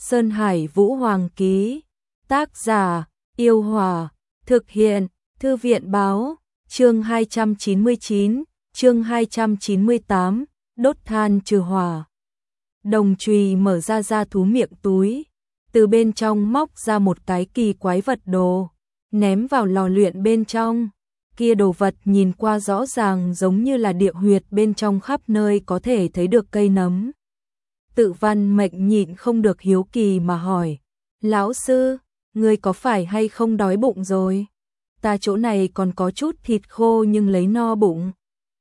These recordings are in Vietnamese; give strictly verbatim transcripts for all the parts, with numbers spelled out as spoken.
Sơn Hải Vũ Hoàng ký. Tác giả: Yêu Hòa. Thực hiện: Thư viện báo. Chương hai trăm chín mươi chín, chương hai trăm chín mươi tám, đốt than trừ hỏa. Đồng Trùy mở ra da thú miệng túi, từ bên trong móc ra một cái kỳ quái vật đồ, ném vào lò luyện bên trong. Kia đồ vật nhìn qua rõ ràng giống như là địa huyệt bên trong, khắp nơi có thể thấy được cây nấm. Tự Văn Mệnh nhịn không được hiếu kỳ mà hỏi: "Lão sư, ngươi có phải hay không đói bụng rồi? Ta chỗ này còn có chút thịt khô nhưng lấy no bụng."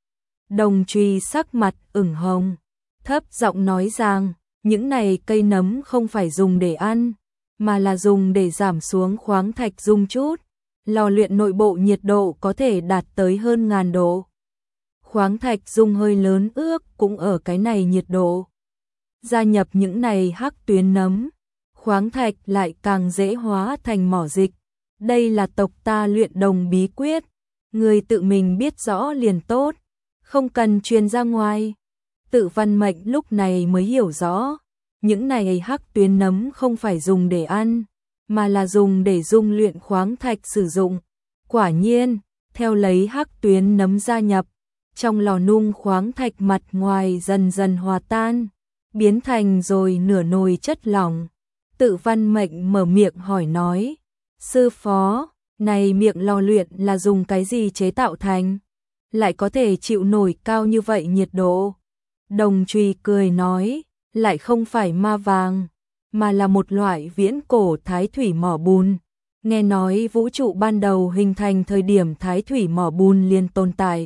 Đồng Trùy sắc mặt ửng hồng, thấp giọng nói rằng, những này cây nấm không phải dùng để ăn, mà là dùng để giảm xuống khoáng thạch dung chút. Lò luyện nội bộ nhiệt độ có thể đạt tới hơn ngàn độ. Khoáng thạch dung hơi lớn ước cũng ở cái này nhiệt độ. Gia nhập những này hắc tuyến nấm, khoáng thạch lại càng dễ hóa thành mỏ dịch. Đây là tộc ta luyện đồng bí quyết, người tự mình biết rõ liền tốt, không cần truyền ra ngoài. Tự Văn Mệnh lúc này mới hiểu rõ, những này hắc tuyến nấm không phải dùng để ăn, mà là dùng để dung luyện khoáng thạch sử dụng. Quả nhiên, theo lấy hắc tuyến nấm gia nhập, trong lò nung khoáng thạch mặt ngoài dần dần hòa tan, biến thành rồi nửa nồi chất lỏng. Tự Văn Mệnh mở miệng hỏi nói: "Sư phó, này miệng lò luyện là dùng cái gì chế tạo thành? Lại có thể chịu nổi cao như vậy nhiệt độ?" Đồng Trùy cười nói: "Lại không phải ma vàng, mà là một loại viễn cổ thái thủy mỏ bùn. Nghe nói vũ trụ ban đầu hình thành thời điểm thái thủy mỏ bùn liền tồn tại,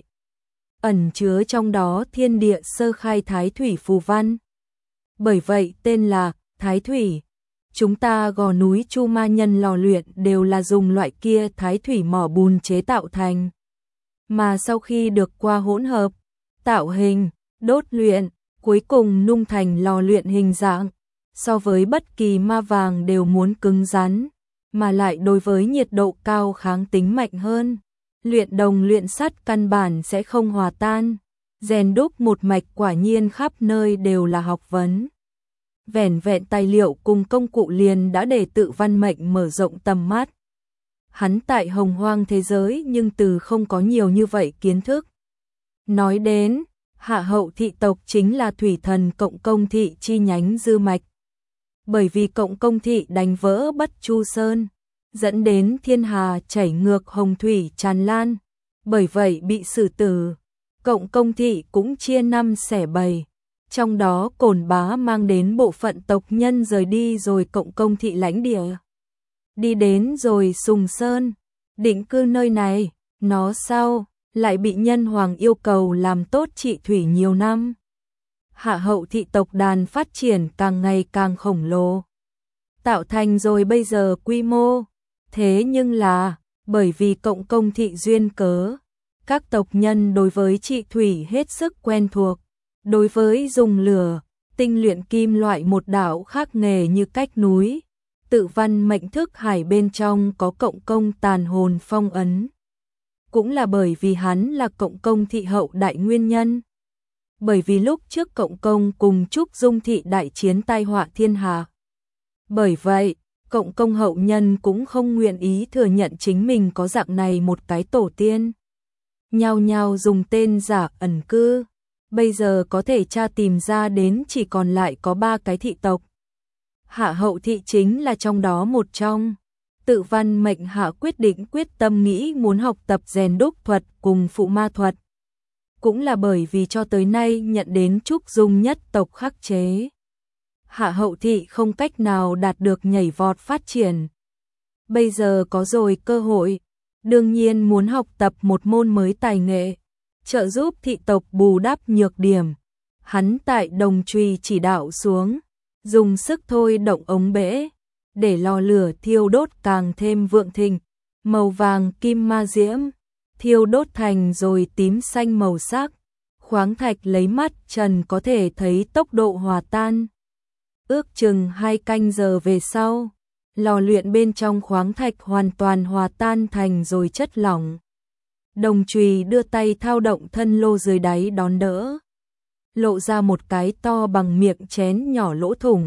ẩn chứa trong đó thiên địa sơ khai thái thủy phù văn. Bởi vậy tên là thái thủy. Chúng ta Gò Núi Chu Ma Nhân lò luyện đều là dùng loại kia thái thủy mỏ bùn chế tạo thành. Mà sau khi được qua hỗn hợp, tạo hình, đốt luyện, cuối cùng nung thành lò luyện hình dạng, so với bất kỳ ma vàng đều muốn cứng rắn, mà lại đối với nhiệt độ cao kháng tính mạnh hơn. Luyện đồng luyện sắt căn bản sẽ không hòa tan. Rèn đúc một mạch quả nhiên khắp nơi đều là học vấn." Vẻn vẹn tài liệu cùng công cụ liền đã để Tự Văn Mệnh mở rộng tầm mắt. Hắn tại hồng hoang thế giới nhưng từ không có nhiều như vậy kiến thức. Nói đến, Hạ Hậu thị tộc chính là thủy thần Cộng Công thị chi nhánh dư mạch. Bởi vì Cộng Công thị đánh vỡ Bất Chu Sơn, dẫn đến thiên hà chảy ngược hồng thủy tràn lan, bởi vậy bị xử tử. Cộng Công thị cũng chia năm xẻ bảy, trong đó Cổn Bá mang đến bộ phận tộc nhân rời đi rồi Cộng Công thị lãnh địa, đi đến rồi Sùng Sơn, định cư nơi này. Nó sau lại bị nhân hoàng yêu cầu làm tốt trị thủy nhiều năm. Hạ Hậu thị tộc đàn phát triển càng ngày càng khổng lồ, tạo thành rồi bây giờ quy mô. Thế nhưng là, bởi vì Cộng Công thị duyên cớ, các tộc nhân đối với trị thủy hết sức quen thuộc. Đối với dùng lửa, tinh luyện kim loại một đạo khác nghề như cách núi. Tự Văn Mệnh thức hải bên trong có Cộng Công tàn hồn phong ấn. Cũng là bởi vì hắn là Cộng Công thị hậu đại nguyên nhân. Bởi vì lúc trước Cộng Công cùng Trúc Dung thị đại chiến tai họa thiên hạ. Bởi vậy, Cộng Công hậu nhân cũng không nguyện ý thừa nhận chính mình có dạng này một cái tổ tiên. Nhao nhao dùng tên giả ẩn cư. Bây giờ có thể tra tìm ra đến chỉ còn lại có ba cái thị tộc. Hạ Hậu thị chính là trong đó một trong. Tự Văn Mệnh hạ quyết định quyết tâm nghĩ muốn học tập rèn đúc thuật cùng phụ ma thuật. Cũng là bởi vì cho tới nay nhận đến Trúc Dung nhất tộc khắc chế, Hạ Hậu thị không cách nào đạt được nhảy vọt phát triển. Bây giờ có rồi cơ hội, đương nhiên muốn học tập một môn mới tài nghệ, trợ giúp thị tộc bù đắp nhược điểm. Hắn tại Đồng Trùy chỉ đạo xuống, dùng sức thôi động ống bể, để lò lửa thiêu đốt càng thêm vượng thịnh, màu vàng kim ma diễm, thiêu đốt thành rồi tím xanh màu sắc. Khoáng thạch lấy mắt trần có thể thấy tốc độ hòa tan. Ước chừng hai canh giờ về sau, lò luyện bên trong khoáng thạch hoàn toàn hòa tan thành rồi chất lỏng. Đồng Trùy đưa tay thao động thân lô dưới đáy đón đỡ, lộ ra một cái to bằng miệng chén nhỏ lỗ thủng,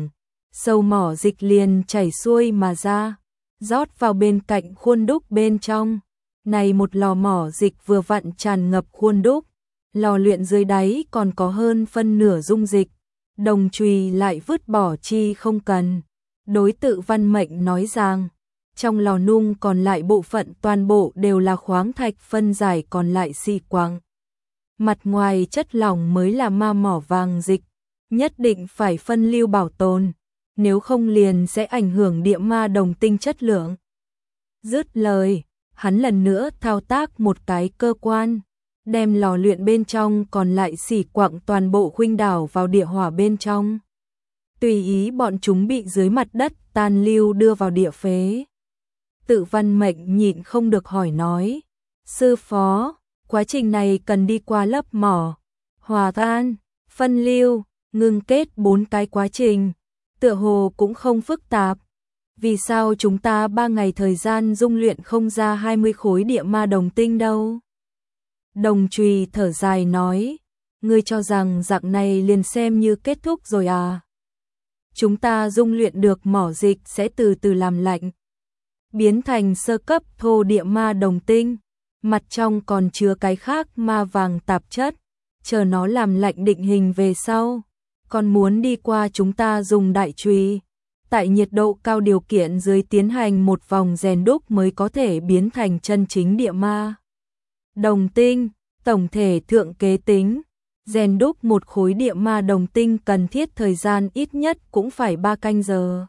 Sâu mỏ dịch liền chảy xuôi mà ra, rót vào bên cạnh khuôn đúc bên trong. Này một lò mỏ dịch vừa vặn tràn ngập khuôn đúc, lò luyện dưới đáy còn có hơn phân nửa dung dịch, Đồng Trùy lại vứt bỏ chi không cần. Đối Tự Văn Mệnh nói rằng, trong lò nung còn lại bộ phận toàn bộ đều là khoáng thạch phân giải còn lại xi quặng. Mặt ngoài chất lỏng mới là ma mỏ vàng dịch, nhất định phải phân lưu bảo tồn, nếu không liền sẽ ảnh hưởng địa ma đồng tinh chất lượng. Dứt lời, hắn lần nữa thao tác một cái cơ quan, đem lò luyện bên trong còn lại xỉ quặng toàn bộ khuynh đảo vào địa hỏa bên trong. Tùy ý bọn chúng bị dưới mặt đất tan lưu đưa vào địa phế. Tự Văn Mệnh nhịn không được hỏi nói, sư phó, quá trình này cần đi qua lớp mỏ, hòa tan, phân lưu, ngưng kết bốn cái quá trình, tựa hồ cũng không phức tạp. Vì sao chúng ta ba ngày thời gian dung luyện không ra hai mươi khối địa ma đồng tinh đâu? Đồng Trùy thở dài nói, ngươi cho rằng dạng này liền xem như kết thúc rồi à? Chúng ta dung luyện được mỏ dịch sẽ từ từ làm lạnh, biến thành sơ cấp thô địa ma đồng tinh, mặt trong còn chứa cái khác ma vàng tạp chất, chờ nó làm lạnh định hình về sau, còn muốn đi qua chúng ta dùng đại chùy, tại nhiệt độ cao điều kiện dưới tiến hành một vòng rèn đúc mới có thể biến thành chân chính địa ma đồng tinh. Tổng thể thượng kế tính, rèn đúc một khối địa ma đồng tinh cần thiết thời gian ít nhất cũng phải ba canh giờ.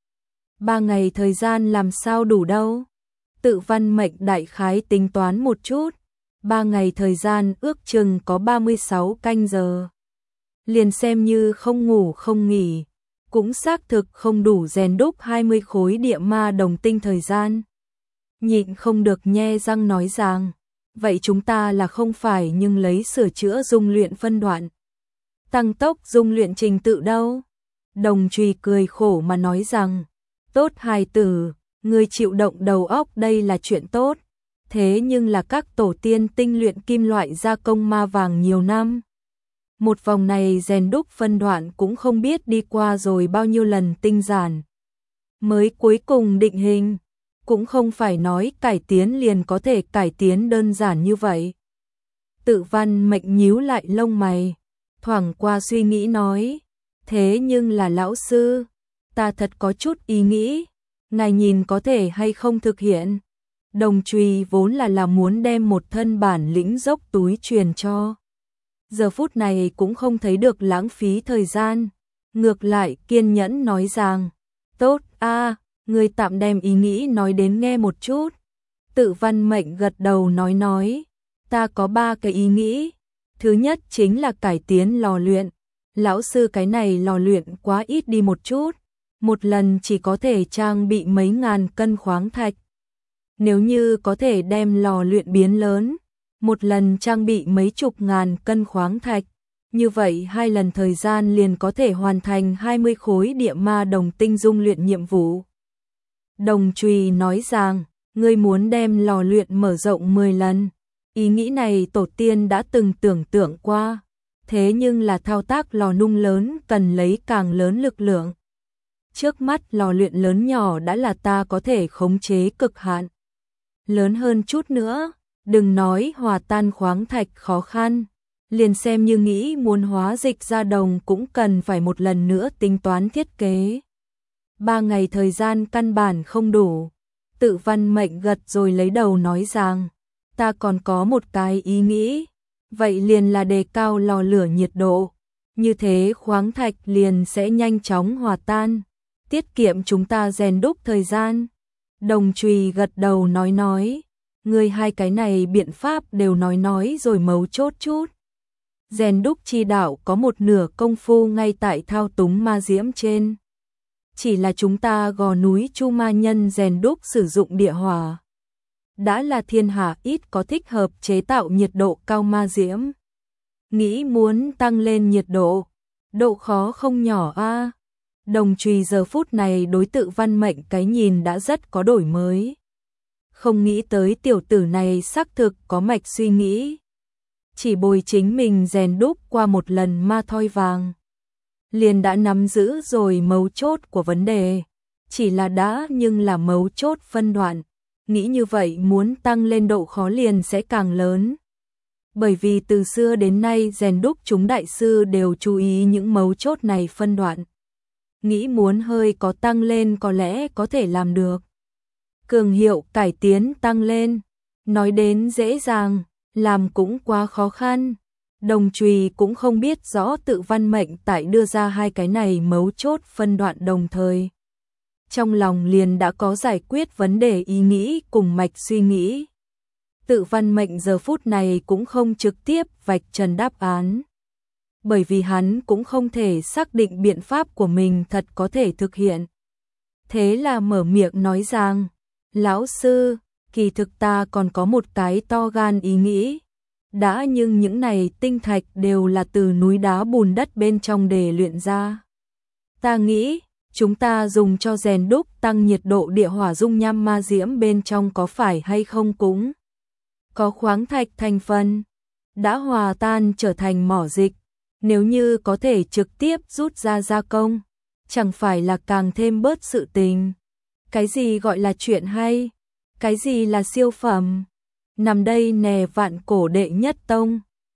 Ba ngày thời gian làm sao đủ đâu? Tự Văn Mệnh đại khái tính toán một chút, ba ngày thời gian ước chừng có ba mươi sáu canh giờ. Liền xem như không ngủ không nghỉ, cũng xác thực không đủ rèn đúc hai mươi khối địa ma đồng tinh thời gian. Nhịn không được nhe răng nói rằng, vậy chúng ta là không phải nhưng lấy sửa chữa dung luyện phân đoạn, tăng tốc dung luyện trình tự đâu? Đồng Trùy cười khổ mà nói rằng, tốt hài tử, ngươi chịu động đầu óc đây là chuyện tốt, thế nhưng là các tổ tiên tinh luyện kim loại gia công ma vàng nhiều năm. Một vòng này rèn đúc phân đoạn cũng không biết đi qua rồi bao nhiêu lần tinh giản, mới cuối cùng định hình. Cũng không phải nói cải tiến liền có thể cải tiến đơn giản như vậy. Tự Văn Mệnh nhíu lại lông mày, thoảng qua suy nghĩ nói, thế nhưng là lão sư, ta thật có chút ý nghĩ, ngài nhìn có thể hay không thực hiện. Đồng Trùy vốn là là muốn đem một thân bản lĩnh dốc túi truyền cho. Giờ phút này cũng không thấy được lãng phí thời gian, ngược lại kiên nhẫn nói rằng, tốt a, ngươi tạm đem ý nghĩ nói đến nghe một chút. Tự Văn Mệnh gật đầu nói nói, ta có ba cái ý nghĩ. Thứ nhất chính là cải tiến lò luyện. Lão sư cái này lò luyện quá ít đi một chút, một lần chỉ có thể trang bị mấy ngàn cân khoáng thạch. Nếu như có thể đem lò luyện biến lớn, một lần trang bị mấy chục ngàn cân khoáng thạch, như vậy hai lần thời gian liền có thể hoàn thành hai mươi khối địa ma đồng tinh dung luyện nhiệm vụ. Đồng Trùy nói rằng, ngươi muốn đem lò luyện mở rộng mười lần. Ý nghĩ này tổ tiên đã từng tưởng tượng qua, thế nhưng là thao tác lò nung lớn cần lấy càng lớn lực lượng. Trước mắt lò luyện lớn nhỏ đã là ta có thể khống chế cực hạn. Lớn hơn chút nữa, đừng nói hòa tan khoáng thạch khó khăn, liền xem như nghĩ muốn hóa dịch ra đồng cũng cần phải một lần nữa tính toán thiết kế. Ba ngày thời gian căn bản không đủ. Tự Văn Mệnh gật rồi lấy đầu nói rằng, ta còn có một cái ý nghĩ, vậy liền là đề cao lò lửa nhiệt độ, như thế khoáng thạch liền sẽ nhanh chóng hòa tan, tiết kiệm chúng ta rèn đúc thời gian. Đồng Trùy gật đầu nói nói, ngươi hai cái này biện pháp đều nói nói rồi mấu chốt chút. Rèn đúc chi đạo có một nửa công phu ngay tại thao túng ma diễm trên. Chỉ là chúng ta gò núi Chu Ma Nhân rèn đúc sử dụng địa hỏa, đã là thiên hạ ít có thích hợp chế tạo nhiệt độ cao ma diễm. Nghĩ muốn tăng lên nhiệt độ, độ khó không nhỏ a. Đồng Trùy giờ phút này đối Tự Văn Mệnh cái nhìn đã rất có đổi mới. Không nghĩ tới tiểu tử này xác thực có mạch suy nghĩ. Chỉ bồi chính mình rèn đúc qua một lần ma thoi vàng, liền đã nắm giữ rồi mấu chốt của vấn đề. Chỉ là đã nhưng là mấu chốt phân đoạn. Nghĩ như vậy muốn tăng lên độ khó liền sẽ càng lớn. Bởi vì từ xưa đến nay rèn đúc chúng đại sư đều chú ý những mấu chốt này phân đoạn. Nghĩ muốn hơi có tăng lên có lẽ có thể làm được. Cường hiệu cải tiến tăng lên. Nói đến dễ dàng, làm cũng quá khó khăn. Đồng Trùy cũng không biết rõ tự văn mệnh tại đưa ra hai cái này mấu chốt phân đoạn đồng thời. Trong lòng liền đã có giải quyết vấn đề ý nghĩ cùng mạch suy nghĩ. Tự văn mệnh giờ phút này cũng không trực tiếp vạch trần đáp án. Bởi vì hắn cũng không thể xác định biện pháp của mình thật có thể thực hiện. Thế là mở miệng nói rằng, lão sư, kỳ thực ta còn có một cái to gan ý nghĩ. Đã nhưng những này tinh thạch đều là từ núi đá bùn đất bên trong để luyện ra. Ta nghĩ, chúng ta dùng cho rèn đúc tăng nhiệt độ địa hỏa dung nham ma diễm bên trong có phải hay không cũng có khoáng thạch thành phần, đã hòa tan trở thành mỏ dịch. Nếu như có thể trực tiếp rút ra gia công, chẳng phải là càng thêm bớt sự tình. Cái gì gọi là chuyện hay? Cái gì là siêu phẩm? Nằm đây nè vạn cổ đệ nhất tông,